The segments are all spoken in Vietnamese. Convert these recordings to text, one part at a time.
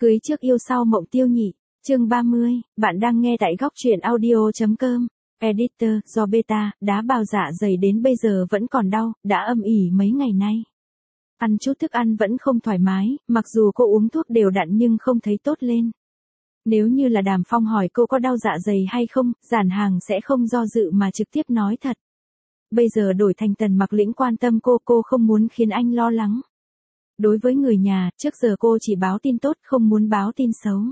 Cưới trước yêu sau mộng tiêu nhị. Chương 30, bạn đang nghe tại góc truyện audio.com. Editor, do beta, đá bào dạ dày đến bây giờ vẫn còn đau, đã âm ỉ mấy ngày nay. Ăn chút thức ăn vẫn không thoải mái, mặc dù cô uống thuốc đều đặn nhưng không thấy tốt lên. Nếu như là Đàm Phong hỏi cô có đau dạ dày hay không, Giản Hàng sẽ không do dự mà trực tiếp nói thật. Bây giờ đổi thành Tần Mặc Lĩnh quan tâm cô không muốn khiến anh lo lắng. Đối với người nhà, trước giờ cô chỉ báo tin tốt không muốn báo tin xấu.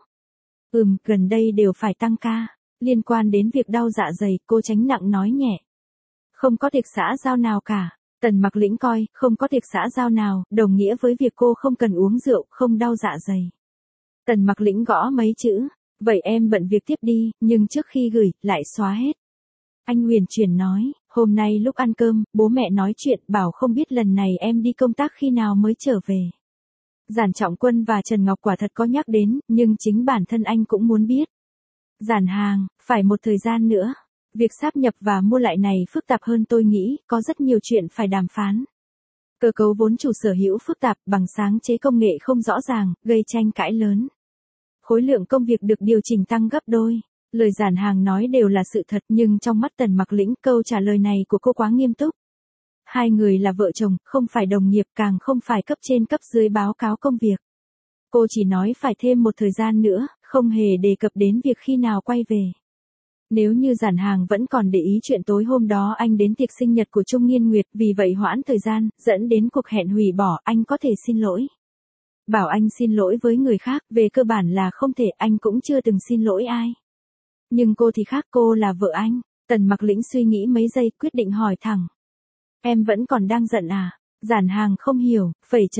Gần đây đều phải tăng ca. Liên quan đến việc đau dạ dày, cô tránh nặng nói nhẹ. Không có tiệc xã giao nào cả. Tần Mặc Lĩnh coi, không có tiệc xã giao nào, đồng nghĩa với việc cô không cần uống rượu, không đau dạ dày. Tần Mặc Lĩnh gõ mấy chữ. Vậy em bận việc tiếp đi, nhưng trước khi gửi, lại xóa hết. Anh huyền chuyển nói, hôm nay lúc ăn cơm, bố mẹ nói chuyện bảo không biết lần này em đi công tác khi nào mới trở về. Giản Trọng Quân và Trần Ngọc quả thật có nhắc đến, nhưng chính bản thân anh cũng muốn biết. Giản Hàng, phải một thời gian nữa. Việc sáp nhập và mua lại này phức tạp hơn tôi nghĩ, có rất nhiều chuyện phải đàm phán. Cơ cấu vốn chủ sở hữu phức tạp, bằng sáng chế công nghệ không rõ ràng, gây tranh cãi lớn. Khối lượng công việc được điều chỉnh tăng gấp đôi. Lời Giản Hàng nói đều là sự thật nhưng trong mắt Tần Mặc Lĩnh câu trả lời này của cô quá nghiêm túc. Hai người là vợ chồng, không phải đồng nghiệp càng không phải cấp trên cấp dưới báo cáo công việc. Cô chỉ nói phải thêm một thời gian nữa, không hề đề cập đến việc khi nào quay về. Nếu như Giản Hàng vẫn còn để ý chuyện tối hôm đó anh đến tiệc sinh nhật của Trung Nghiên Nguyệt vì vậy hoãn thời gian, dẫn đến cuộc hẹn hủy bỏ, anh có thể xin lỗi. Bảo anh xin lỗi với người khác, về cơ bản là không thể, anh cũng chưa từng xin lỗi ai. Nhưng cô thì khác, cô là vợ anh. Tần Mặc Lĩnh suy nghĩ mấy giây, quyết định hỏi thẳng. Em vẫn còn đang giận à? Giản Hàng không hiểu,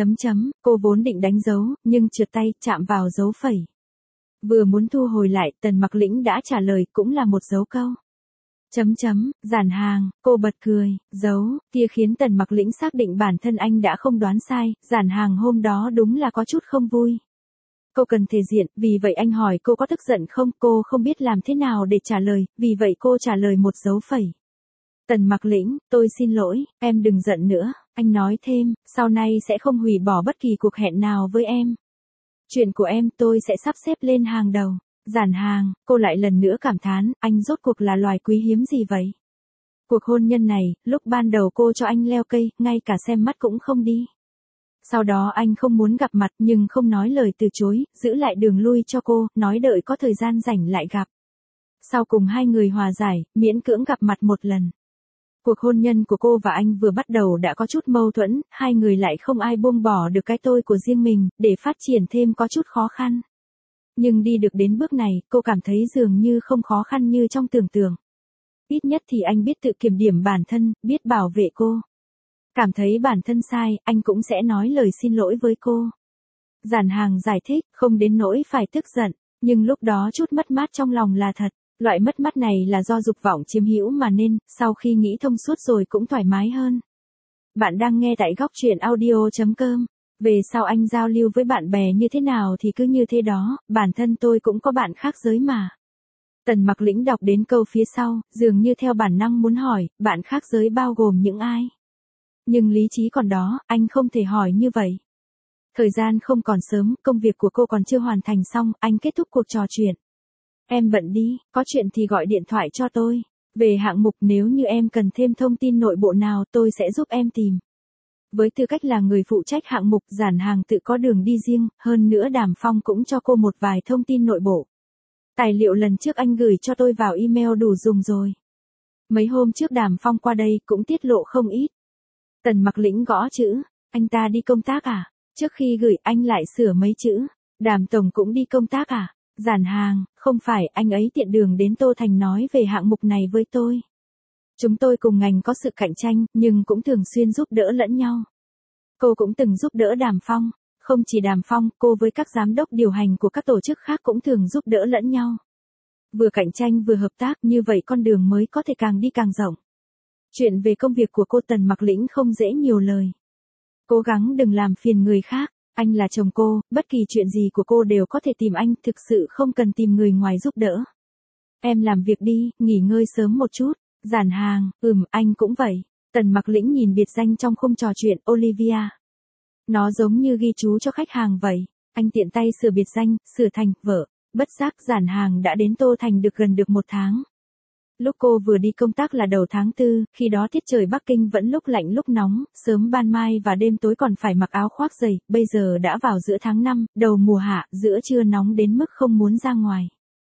cô vốn định đánh dấu, nhưng trượt tay, chạm vào dấu phẩy. Vừa muốn thu hồi lại, Tần Mặc Lĩnh đã trả lời, cũng là một dấu câu. Giản Hàng, cô bật cười, dấu, kia khiến Tần Mặc Lĩnh xác định bản thân anh đã không đoán sai, Giản Hàng hôm đó đúng là có chút không vui. Cô cần thể diện, vì vậy anh hỏi cô có tức giận không, cô không biết làm thế nào để trả lời, vì vậy cô trả lời một dấu phẩy. Tần Mặc Lĩnh, tôi xin lỗi, em đừng giận nữa, anh nói thêm, sau này sẽ không hủy bỏ bất kỳ cuộc hẹn nào với em. Chuyện của em tôi sẽ sắp xếp lên hàng đầu. Giản Hàng, cô lại lần nữa cảm thán, anh rốt cuộc là loài quý hiếm gì vậy? Cuộc hôn nhân này, lúc ban đầu cô cho anh leo cây, ngay cả xem mắt cũng không đi. Sau đó anh không muốn gặp mặt nhưng không nói lời từ chối, giữ lại đường lui cho cô, nói đợi có thời gian rảnh lại gặp. Sau cùng hai người hòa giải, miễn cưỡng gặp mặt một lần. Cuộc hôn nhân của cô và anh vừa bắt đầu đã có chút mâu thuẫn, hai người lại không ai buông bỏ được cái tôi của riêng mình, để phát triển thêm có chút khó khăn. Nhưng đi được đến bước này, cô cảm thấy dường như không khó khăn như trong tưởng tượng. Ít nhất thì anh biết tự kiểm điểm bản thân, biết bảo vệ cô. Cảm thấy bản thân sai, anh cũng sẽ nói lời xin lỗi với cô. Giản Hàng giải thích, không đến nỗi phải tức giận, nhưng lúc đó chút mất mát trong lòng là thật. Loại mất mát này là do dục vọng chiếm hữu mà nên, sau khi nghĩ thông suốt rồi cũng thoải mái hơn. Bạn đang nghe tại góc truyện audio.com. Về sau anh giao lưu với bạn bè như thế nào thì cứ như thế đó, bản thân tôi cũng có bạn khác giới mà. Tần Mặc Lĩnh đọc đến câu phía sau, dường như theo bản năng muốn hỏi, bạn khác giới bao gồm những ai? Nhưng lý trí còn đó, anh không thể hỏi như vậy. Thời gian không còn sớm, công việc của cô còn chưa hoàn thành xong, anh kết thúc cuộc trò chuyện. Em bận đi, có chuyện thì gọi điện thoại cho tôi. Về hạng mục nếu như em cần thêm thông tin nội bộ nào tôi sẽ giúp em tìm. Với tư cách là người phụ trách hạng mục, Giản Hàng tự có đường đi riêng, hơn nữa Đàm Phong cũng cho cô một vài thông tin nội bộ. Tài liệu lần trước anh gửi cho tôi vào email đủ dùng rồi. Mấy hôm trước Đàm Phong qua đây cũng tiết lộ không ít. Tần Mặc Lĩnh gõ chữ, anh ta đi công tác à? Trước khi gửi anh lại sửa mấy chữ, Đàm Tổng cũng đi công tác à? Giản Hàng, không phải, anh ấy tiện đường đến Tô Thành nói về hạng mục này với tôi. Chúng tôi cùng ngành có sự cạnh tranh, nhưng cũng thường xuyên giúp đỡ lẫn nhau. Cô cũng từng giúp đỡ Đàm Phong, không chỉ Đàm Phong, cô với các giám đốc điều hành của các tổ chức khác cũng thường giúp đỡ lẫn nhau. Vừa cạnh tranh vừa hợp tác, như vậy con đường mới có thể càng đi càng rộng. Chuyện về công việc của cô Tần Mặc Lĩnh không dễ nhiều lời. Cố gắng đừng làm phiền người khác, anh là chồng cô, bất kỳ chuyện gì của cô đều có thể tìm anh, thực sự không cần tìm người ngoài giúp đỡ. Em làm việc đi, nghỉ ngơi sớm một chút. Giản Hàng, anh cũng vậy. Tần Mặc Lĩnh nhìn biệt danh trong khung trò chuyện, Olivia. Nó giống như ghi chú cho khách hàng vậy. anh tiện tay sửa biệt danh, sửa thành vợ. Bất giác Giản Hàng đã đến Tô Thành được gần 1 tháng. Lúc cô vừa đi công tác là đầu tháng 4, khi đó tiết trời Bắc Kinh vẫn lúc lạnh lúc nóng, sớm ban mai và đêm tối còn phải mặc áo khoác dày, bây giờ đã vào giữa tháng 5, đầu mùa hạ, giữa trưa nóng đến mức không muốn ra ngoài.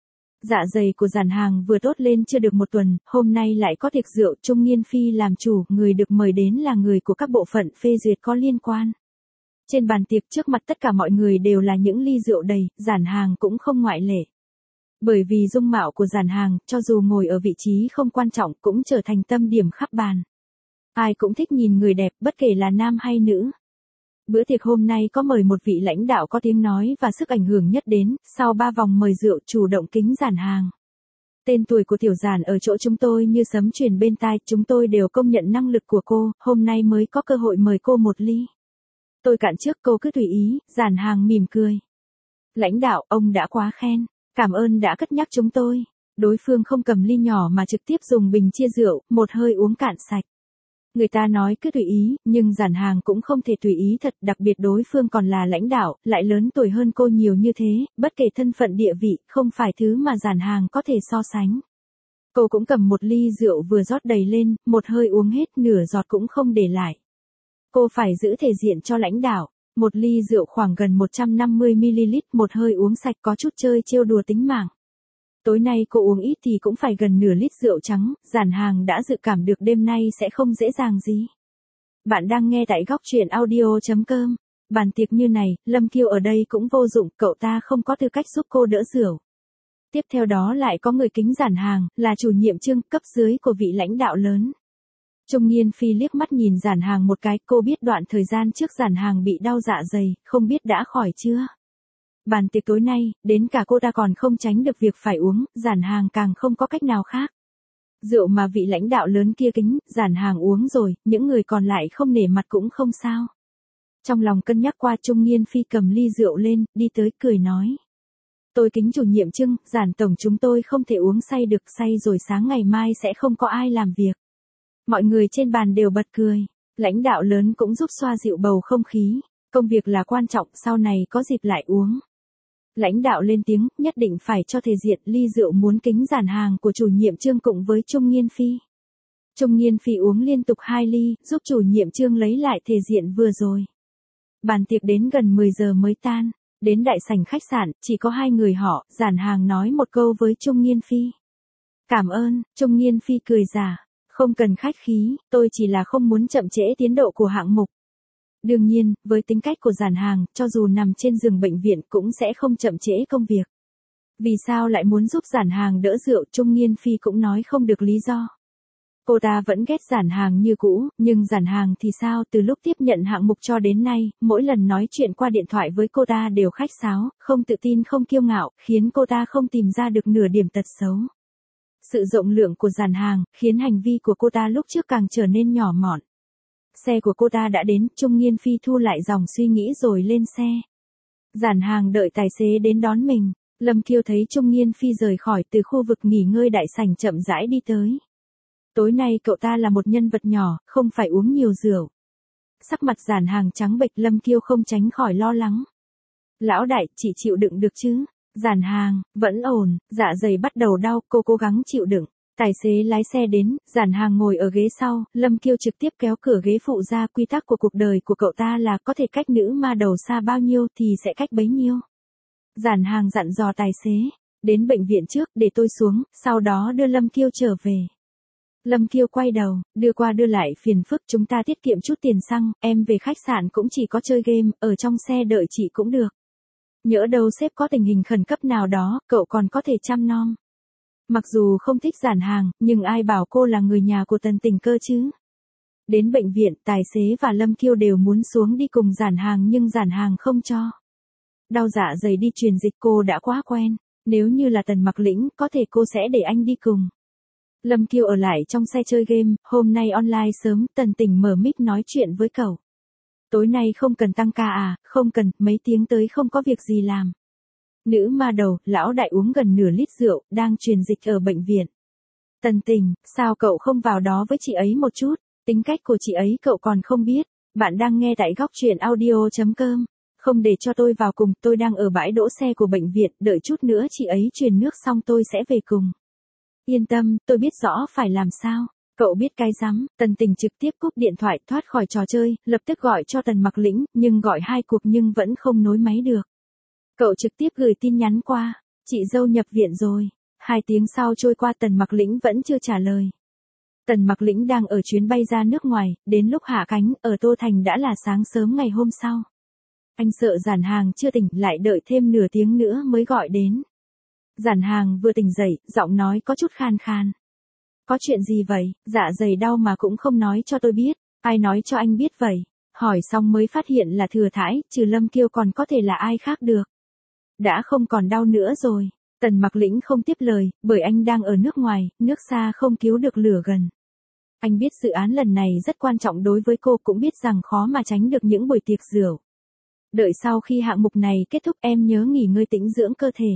Dạ dày của Giản Hàng vừa tốt lên chưa được 1 tuần, hôm nay lại có tiệc rượu, Trung Nghiên Phi làm chủ, người được mời đến là người của các bộ phận phê duyệt có liên quan. Trên bàn tiệc trước mặt tất cả mọi người đều là những ly rượu đầy, Giản Hàng cũng không ngoại lệ. Bởi vì dung mạo của Giản Hàng, cho dù ngồi ở vị trí không quan trọng cũng trở thành tâm điểm khắp bàn. Ai cũng thích nhìn người đẹp, bất kể là nam hay nữ. Bữa tiệc hôm nay có mời một vị lãnh đạo có tiếng nói và sức ảnh hưởng nhất đến, sau 3 vòng mời rượu chủ động kính Giản Hàng. Tên tuổi của tiểu Giản ở chỗ chúng tôi như sấm truyền bên tai, chúng tôi đều công nhận năng lực của cô, hôm nay mới có cơ hội mời cô một ly. Tôi cạn trước, cô cứ tùy ý, Giản Hàng mỉm cười. Lãnh đạo, ông đã quá khen, cảm ơn đã cất nhắc chúng tôi. Đối phương không cầm ly nhỏ mà trực tiếp dùng bình chia rượu, một hơi uống cạn sạch. Người ta nói cứ tùy ý, nhưng Giản Hàng cũng không thể tùy ý thật, đặc biệt đối phương còn là lãnh đạo, lại lớn tuổi hơn cô nhiều như thế, bất kể thân phận địa vị, không phải thứ mà Giản Hàng có thể so sánh. Cô cũng cầm một ly rượu vừa rót đầy lên, một hơi uống hết, nửa giọt cũng không để lại. Cô phải giữ thể diện cho lãnh đạo. Một ly rượu khoảng gần 150ml, một hơi uống sạch có chút chơi trêu đùa tính mạng. Tối nay cô uống ít thì cũng phải gần nửa lít rượu trắng, Giản Hàng đã dự cảm được đêm nay sẽ không dễ dàng gì. Bạn đang nghe tại góc truyện audio.com. Bàn tiệc như này, Lâm Kiêu ở đây cũng vô dụng, cậu ta không có tư cách giúp cô đỡ rượu. Tiếp theo đó lại có người kính Giản Hàng, là chủ nhiệm Trương, cấp dưới của vị lãnh đạo lớn. Trung Nghiên Phi liếc mắt nhìn Giản Hàng một cái, cô biết đoạn thời gian trước Giản Hàng bị đau dạ dày, không biết đã khỏi chưa. Bàn tiệc tối nay, đến cả cô ta còn không tránh được việc phải uống, Giản Hàng càng không có cách nào khác. Rượu mà vị lãnh đạo lớn kia kính, Giản Hàng uống rồi, những người còn lại không nể mặt cũng không sao. Trong lòng cân nhắc qua, Trung Nghiên Phi cầm ly rượu lên, đi tới cười nói. Tôi kính chủ nhiệm Trương, Giản tổng chúng tôi không thể uống say được, say rồi sáng ngày mai sẽ không có ai làm việc. Mọi người trên bàn đều bật cười. Lãnh đạo lớn cũng giúp xoa dịu bầu không khí. Công việc là quan trọng, sau này có dịp lại uống. Lãnh đạo lên tiếng, nhất định phải cho thể diện, ly rượu muốn kính Giản Hàng của chủ nhiệm Trương cùng với Trung Nghiên Phi. Trung Nghiên Phi uống liên tục 2 ly, giúp chủ nhiệm Trương lấy lại thể diện vừa rồi. Bàn tiệc đến gần 10 giờ mới tan. Đến đại sảnh khách sạn, chỉ có 2 người họ, Giản Hàng nói một câu với Trung Nghiên Phi. Cảm ơn, Trung Nghiên Phi cười giả. Không cần khách khí, tôi chỉ là không muốn chậm trễ tiến độ của hạng mục. Đương nhiên, với tính cách của Giản Hàng, cho dù nằm trên giường bệnh viện cũng sẽ không chậm trễ công việc. Vì sao lại muốn giúp Giản Hàng đỡ rượu, Trung Nghiên Phi cũng nói không được lý do. Cô ta vẫn ghét Giản Hàng như cũ, nhưng Giản Hàng thì sao, từ lúc tiếp nhận hạng mục cho đến nay, mỗi lần nói chuyện qua điện thoại với cô ta đều khách sáo, không tự tin không kiêu ngạo, khiến cô ta không tìm ra được nửa điểm tật xấu. Sự rộng lượng của Giản Hàng, khiến hành vi của cô ta lúc trước càng trở nên nhỏ mọn. Xe của cô ta đã đến, Trung Nghiên Phi thu lại dòng suy nghĩ rồi lên xe. Giản Hàng đợi tài xế đến đón mình. Lâm Kiêu thấy Trung Nghiên Phi rời khỏi từ khu vực nghỉ ngơi đại sảnh chậm rãi đi tới. Tối nay cậu ta là một nhân vật nhỏ, không phải uống nhiều rượu. Sắc mặt Giản Hàng trắng bệch, Lâm Kiêu không tránh khỏi lo lắng. Lão đại, chị chịu đựng được chứ? Giản Hàng, vẫn ổn, dạ dày bắt đầu đau, cô cố gắng chịu đựng. Tài xế lái xe đến, Giản Hàng ngồi ở ghế sau, Lâm Kiêu trực tiếp kéo cửa ghế phụ ra, quy tắc của cuộc đời của cậu ta là có thể cách nữ ma đầu xa bao nhiêu thì sẽ cách bấy nhiêu. Giản Hàng dặn dò tài xế, đến bệnh viện trước, để tôi xuống, sau đó đưa Lâm Kiêu trở về. Lâm Kiêu quay đầu, đưa qua đưa lại phiền phức, chúng ta tiết kiệm chút tiền xăng, em về khách sạn cũng chỉ có chơi game, ở trong xe đợi chị cũng được. Nhỡ đâu sếp có tình hình khẩn cấp nào đó, cậu còn có thể chăm nom. Mặc dù không thích Giản Hàng, nhưng ai bảo cô là người nhà của Tần Tình cơ chứ. Đến bệnh viện, tài xế và Lâm Kiêu đều muốn xuống đi cùng Giản Hàng nhưng Giản Hàng không cho. Đau dạ dày đi truyền dịch cô đã quá quen, nếu như là Tần Mặc Lĩnh, có thể cô sẽ để anh đi cùng. Lâm Kiêu ở lại trong xe chơi game, hôm nay online sớm, Tần Tình mở mic nói chuyện với cậu. Tối nay không cần tăng ca à, không cần, mấy tiếng tới không có việc gì làm. Nữ ma đầu, lão đại uống gần nửa lít rượu, đang truyền dịch ở bệnh viện. Tần Tình, sao cậu không vào đó với chị ấy một chút, tính cách của chị ấy cậu còn không biết. Bạn đang nghe tại góc truyện audio.com. không để cho tôi vào cùng, tôi đang ở bãi đỗ xe của bệnh viện, đợi chút nữa chị ấy truyền nước xong tôi sẽ về cùng. Yên tâm, tôi biết rõ phải làm sao. Cậu biết cái rắm, Tần Tình trực tiếp cúp điện thoại thoát khỏi trò chơi, lập tức gọi cho Tần Mặc Lĩnh, nhưng gọi 2 cuộc nhưng vẫn không nối máy được. Cậu trực tiếp gửi tin nhắn qua, chị dâu nhập viện rồi. 2 tiếng sau trôi qua Tần Mặc Lĩnh vẫn chưa trả lời. Tần Mặc Lĩnh đang ở chuyến bay ra nước ngoài, đến lúc hạ cánh, ở Tô Thành đã là sáng sớm ngày hôm sau. Anh sợ Giản Hàng chưa tỉnh, lại đợi thêm nửa tiếng nữa mới gọi đến. Giản Hàng vừa tỉnh dậy, giọng nói có chút khan khan. Có chuyện gì vậy, dạ dày đau mà cũng không nói cho tôi biết, ai nói cho anh biết vậy? Hỏi xong mới phát hiện là Thừa Thãi, trừ Lâm Kiêu còn có thể là ai khác được. Đã không còn đau nữa rồi. Tần Mặc Lĩnh không tiếp lời, bởi anh đang ở nước ngoài, nước xa không cứu được lửa gần. Anh biết dự án lần này rất quan trọng đối với cô, cũng biết rằng khó mà tránh được những buổi tiệc rượu. Đợi sau khi hạng mục này kết thúc em nhớ nghỉ ngơi tĩnh dưỡng cơ thể.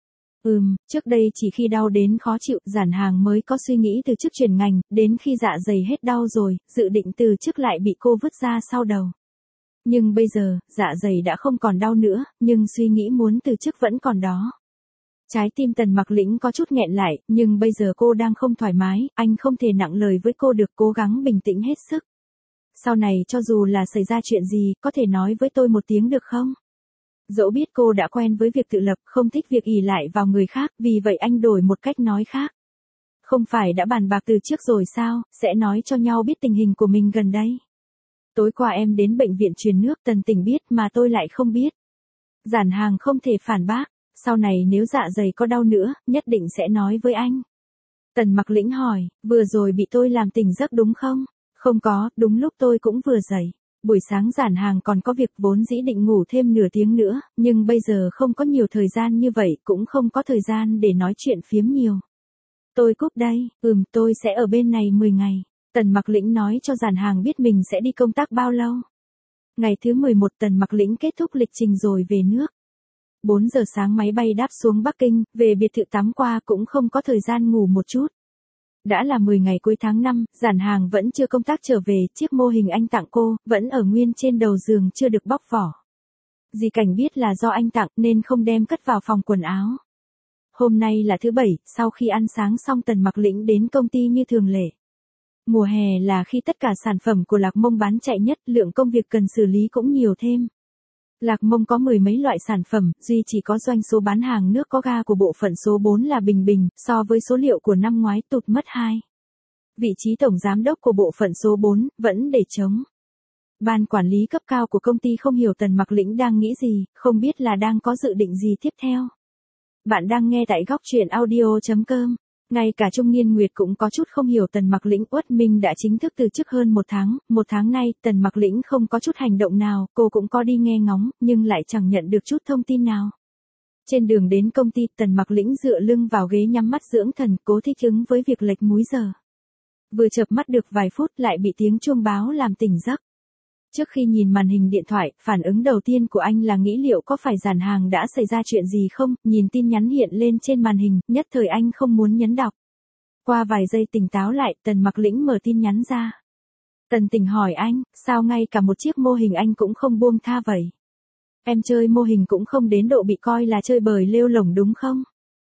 Trước đây chỉ khi đau đến khó chịu, Giản Hàng mới có suy nghĩ từ chức chuyển ngành, đến khi dạ dày hết đau rồi, dự định từ chức lại bị cô vứt ra sau đầu. Nhưng bây giờ, dạ dày đã không còn đau nữa, nhưng suy nghĩ muốn từ chức vẫn còn đó. Trái tim Tần Mặc Lĩnh có chút nghẹn lại, nhưng bây giờ cô đang không thoải mái, anh không thể nặng lời với cô được, cố gắng bình tĩnh hết sức. Sau này cho dù là xảy ra chuyện gì, có thể nói với tôi một tiếng được không? Dẫu biết cô đã quen với việc tự lập, không thích việc ỷ lại vào người khác, vì vậy anh đổi một cách nói khác. Không phải đã bàn bạc từ trước rồi sao, sẽ nói cho nhau biết tình hình của mình gần đây. Tối qua em đến bệnh viện truyền nước, Tần Tình biết mà tôi lại không biết. Giản Hàng không thể phản bác, sau này nếu dạ dày có đau nữa, nhất định sẽ nói với anh. Tần Mặc Lĩnh hỏi, vừa rồi bị tôi làm tỉnh giấc đúng không? Không có, đúng lúc tôi cũng vừa dậy. Buổi sáng Giản Hàng còn có việc, vốn dĩ định ngủ thêm nửa tiếng nữa, nhưng bây giờ không có nhiều thời gian như vậy, cũng không có thời gian để nói chuyện phiếm nhiều. Tôi cúp đây, tôi sẽ ở bên này 10 ngày. Tần Mặc Lĩnh nói cho Giản Hàng biết mình sẽ đi công tác bao lâu. Ngày thứ 11 Tần Mặc Lĩnh kết thúc lịch trình rồi về nước. 4 giờ sáng máy bay đáp xuống Bắc Kinh, về biệt thự tắm qua cũng không có thời gian ngủ một chút. Đã là 10 ngày cuối tháng 5, Giản Hàng vẫn chưa công tác trở về, chiếc mô hình anh tặng cô, vẫn ở nguyên trên đầu giường chưa được bóc vỏ. Dì Cảnh biết là do anh tặng nên không đem cất vào phòng quần áo. Hôm nay là thứ Bảy, sau khi ăn sáng xong Tần Mặc Lĩnh đến công ty như thường lệ. Mùa hè là khi tất cả sản phẩm của Lạc Mông bán chạy nhất, lượng công việc cần xử lý cũng nhiều thêm. Lạc Mông có 10 mấy loại sản phẩm, duy chỉ có doanh số bán hàng nước có ga của bộ phận số 4 là bình bình, so với số liệu của năm ngoái tụt mất 2. Vị trí tổng giám đốc của bộ phận số 4 vẫn để trống. Ban quản lý cấp cao của công ty không hiểu Tần Mặc Lĩnh đang nghĩ gì, không biết là đang có dự định gì tiếp theo. Bạn đang nghe tại góc truyện audio.com. Ngay cả Trung Nghiên Nguyệt cũng có chút không hiểu Tần Mặc Lĩnh. Uất Minh đã chính thức từ chức hơn 1 tháng nay, Tần Mặc Lĩnh không có chút hành động nào, cô cũng có đi nghe ngóng, nhưng lại chẳng nhận được chút thông tin nào. Trên đường đến công ty, Tần Mặc Lĩnh dựa lưng vào ghế nhắm mắt dưỡng thần, cố thích ứng với việc lệch múi giờ. Vừa chợp mắt được vài phút lại bị tiếng chuông báo làm tỉnh giấc. Trước khi nhìn màn hình điện thoại, phản ứng đầu tiên của anh là nghĩ liệu có phải Giản Hàng đã xảy ra chuyện gì không, nhìn tin nhắn hiện lên trên màn hình, nhất thời anh không muốn nhấn đọc. Qua vài giây tỉnh táo lại, Tần Mặc Lĩnh mở tin nhắn ra. Tần Tình hỏi anh, sao ngay cả một chiếc mô hình anh cũng không buông tha vậy? Em chơi mô hình cũng không đến độ bị coi là chơi bời lêu lổng đúng không?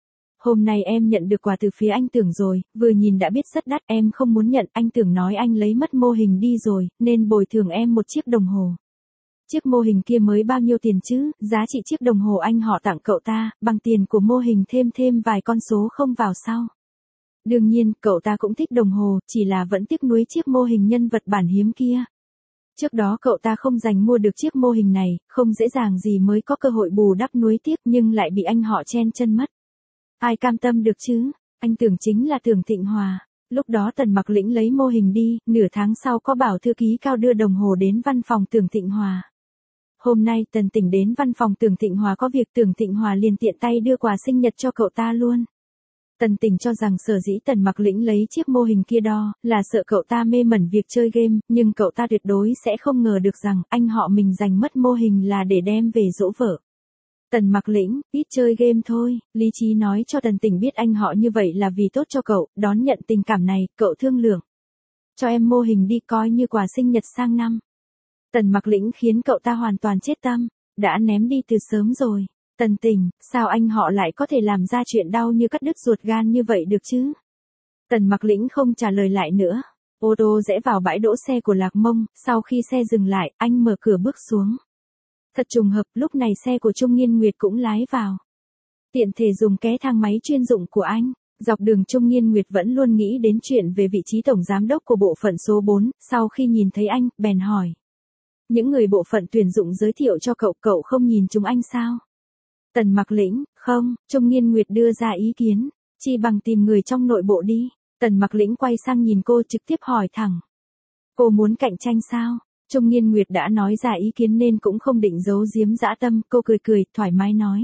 Hôm nay em nhận được quà từ phía anh Tưởng rồi, vừa nhìn đã biết rất đắt, em không muốn nhận, anh Tưởng nói anh lấy mất mô hình đi rồi, nên bồi thường em một chiếc đồng hồ. Chiếc mô hình kia mới bao nhiêu tiền chứ, giá trị chiếc đồng hồ anh họ tặng cậu ta, bằng tiền của mô hình thêm vài con số không vào sau. Đương nhiên, cậu ta cũng thích đồng hồ, chỉ là vẫn tiếc nuối chiếc mô hình nhân vật bản hiếm kia. Trước đó cậu ta không giành mua được chiếc mô hình này, không dễ dàng gì mới có cơ hội bù đắp nuối tiếc nhưng lại bị anh họ chen chân mất. Ai cam tâm được chứ, anh Tưởng chính là Tưởng Thịnh Hòa. Lúc đó Tần Mặc Lĩnh lấy mô hình đi, nửa tháng sau có bảo thư ký Cao đưa đồng hồ đến văn phòng Tưởng Thịnh Hòa. Hôm nay Tần Tỉnh đến văn phòng Tưởng Thịnh Hòa có việc, Tưởng Thịnh Hòa liền tiện tay đưa quà sinh nhật cho cậu ta luôn. Tần Tỉnh cho rằng sở dĩ Tần Mặc Lĩnh lấy chiếc mô hình kia đo, là sợ cậu ta mê mẩn việc chơi game, nhưng cậu ta tuyệt đối sẽ không ngờ được rằng anh họ mình giành mất mô hình là để đem về dỗ vợ. Tần Mặc Lĩnh, ít chơi game thôi, lý trí nói cho Tần Tỉnh biết anh họ như vậy là vì tốt cho cậu, đón nhận tình cảm này, cậu thương lượng. Cho em mô hình đi coi như quà sinh nhật sang năm. Tần Mặc Lĩnh khiến cậu ta hoàn toàn chết tâm, đã ném đi từ sớm rồi. Tần Tình, sao anh họ lại có thể làm ra chuyện đau như cắt đứt ruột gan như vậy được chứ? Tần Mặc Lĩnh không trả lời lại nữa. Ô tô rẽ vào bãi đỗ xe của Lạc Mông, sau khi xe dừng lại, anh mở cửa bước xuống. Thật trùng hợp, lúc này xe của Trung Nghiên Nguyệt cũng lái vào. Tiện thể dùng ké thang máy chuyên dụng của anh. Dọc đường Trung Nghiên Nguyệt vẫn luôn nghĩ đến chuyện về vị trí tổng giám đốc của bộ phận số 4, sau khi nhìn thấy anh, bèn hỏi. Những người bộ phận tuyển dụng giới thiệu cho cậu, cậu không nhìn chúng anh sao? Tần Mặc Lĩnh, không, Trung Nghiên Nguyệt đưa ra ý kiến, chi bằng tìm người trong nội bộ đi. Tần Mặc Lĩnh quay sang nhìn cô trực tiếp hỏi thẳng. Cô muốn cạnh tranh sao? Trung Nghiên Nguyệt đã nói ra ý kiến nên cũng không định giấu giếm dã tâm, cô cười cười, thoải mái nói.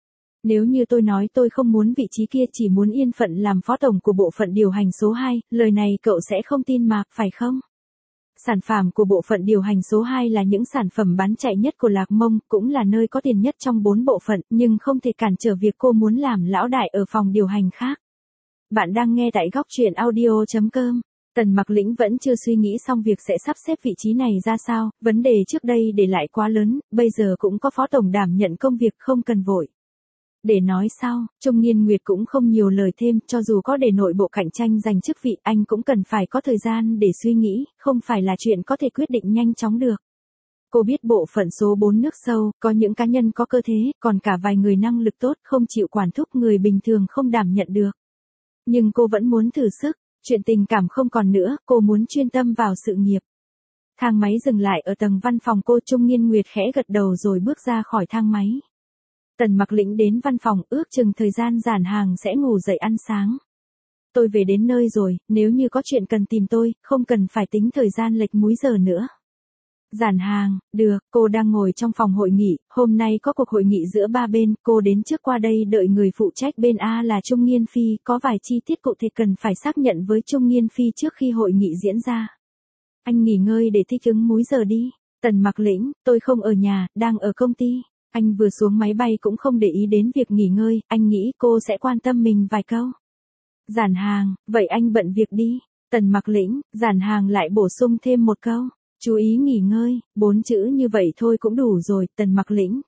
Nếu như tôi nói tôi không muốn vị trí kia, chỉ muốn yên phận làm phó tổng của bộ phận điều hành số 2, lời này cậu sẽ không tin mà, phải không? Sản phẩm của bộ phận điều hành số 2 là những sản phẩm bán chạy nhất của Lạc Mông, cũng là nơi có tiền nhất trong 4 bộ phận, nhưng không thể cản trở việc cô muốn làm lão đại ở phòng điều hành khác. Bạn đang nghe tại góc truyện audio.com. Tần Mặc Lĩnh vẫn chưa suy nghĩ xong việc sẽ sắp xếp vị trí này ra sao, vấn đề trước đây để lại quá lớn, bây giờ cũng có phó tổng đảm nhận công việc, không cần vội. Để nói sau, Trung Nghiên Nguyệt cũng không nhiều lời thêm, cho dù có để nội bộ cạnh tranh giành chức vị, anh cũng cần phải có thời gian để suy nghĩ, không phải là chuyện có thể quyết định nhanh chóng được. Cô biết bộ phận số 4 nước sâu, có những cá nhân có cơ thế, còn cả vài người năng lực tốt, không chịu quản thúc, người bình thường không đảm nhận được. Nhưng cô vẫn muốn thử sức, chuyện tình cảm không còn nữa, cô muốn chuyên tâm vào sự nghiệp. Thang máy dừng lại ở tầng văn phòng cô. Trung Nghiên Nguyệt khẽ gật đầu rồi bước ra khỏi thang máy. Tần Mặc Lĩnh đến văn phòng, ước chừng thời gian Giản Hàng sẽ ngủ dậy ăn sáng. Tôi về đến nơi rồi, nếu như có chuyện cần tìm tôi, không cần phải tính thời gian lệch múi giờ nữa. Giản Hàng, được, cô đang ngồi trong phòng hội nghị, hôm nay có cuộc hội nghị giữa ba bên, cô đến trước qua đây đợi người phụ trách bên A là Trung Nghiên Phi, có vài chi tiết cụ thể cần phải xác nhận với Trung Nghiên Phi trước khi hội nghị diễn ra. Anh nghỉ ngơi để thích ứng múi giờ đi. Tần Mặc Lĩnh, tôi không ở nhà, đang ở công ty. Anh vừa xuống máy bay cũng không để ý đến việc nghỉ ngơi, anh nghĩ cô sẽ quan tâm mình vài câu. Giản Hàng, vậy anh bận việc đi. Tần Mặc Lĩnh, Giản Hàng lại bổ sung thêm một câu. Chú ý nghỉ ngơi, 4 chữ như vậy thôi cũng đủ rồi. Tần Mặc Lĩnh.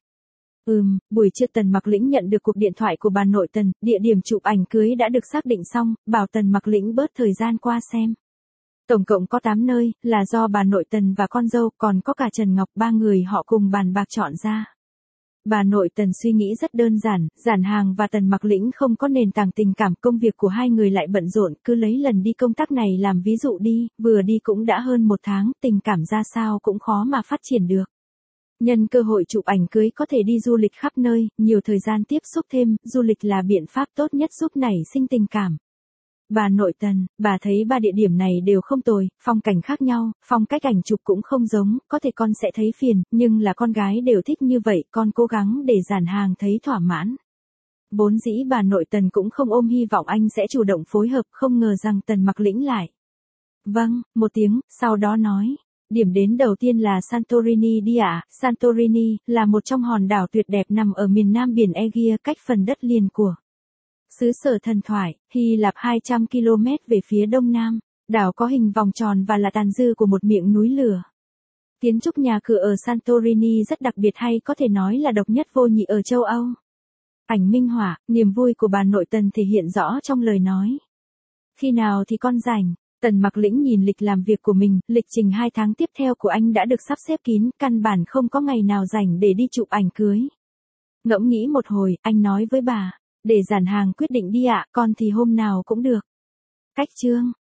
Buổi trưa Tần Mặc Lĩnh nhận được cuộc điện thoại của bà nội Tần, địa điểm chụp ảnh cưới đã được xác định xong, bảo Tần Mặc Lĩnh bớt thời gian qua xem. Tổng cộng có 8 nơi, là do bà nội Tần và con dâu, còn có cả Trần Ngọc, 3 người họ cùng bàn bạc chọn ra. Bà nội Tần suy nghĩ rất đơn giản, Giản Hàng và Tần Mặc Lĩnh không có nền tảng tình cảm, công việc của hai người lại bận rộn, cứ lấy lần đi công tác này làm ví dụ đi, vừa đi cũng đã hơn 1 tháng, tình cảm ra sao cũng khó mà phát triển được. Nhân cơ hội chụp ảnh cưới có thể đi du lịch khắp nơi, nhiều thời gian tiếp xúc thêm, du lịch là biện pháp tốt nhất giúp nảy sinh tình cảm. Bà nội Tần, bà thấy 3 địa điểm này đều không tồi, phong cảnh khác nhau, phong cách ảnh chụp cũng không giống, có thể con sẽ thấy phiền, nhưng là con gái đều thích như vậy, con cố gắng để Giản Hàng thấy thỏa mãn. Vốn dĩ bà nội Tần cũng không ôm hy vọng anh sẽ chủ động phối hợp, không ngờ rằng Tần Mặc Lĩnh lại. Vâng, một tiếng, sau đó nói. Điểm đến đầu tiên là Santorini đi ạ. Santorini là một trong hòn đảo tuyệt đẹp nằm ở miền nam biển Aegea, cách phần đất liền của xứ sở thần thoại, Hy Lạp 200 km về phía đông nam. Đảo có hình vòng tròn và là tàn dư của một miệng núi lửa. Kiến trúc nhà cửa ở Santorini rất đặc biệt, hay có thể nói là độc nhất vô nhị ở châu Âu. Ảnh minh họa, niềm vui của bà nội Tần thể hiện rõ trong lời nói. Khi nào thì con rảnh? Tần Mặc Lĩnh nhìn lịch làm việc của mình, lịch trình 2 tháng tiếp theo của anh đã được sắp xếp kín, căn bản không có ngày nào rảnh để đi chụp ảnh cưới. Ngẫm nghĩ một hồi, anh nói với bà, để Giản Hàng quyết định đi ạ, con thì hôm nào cũng được. Cách chương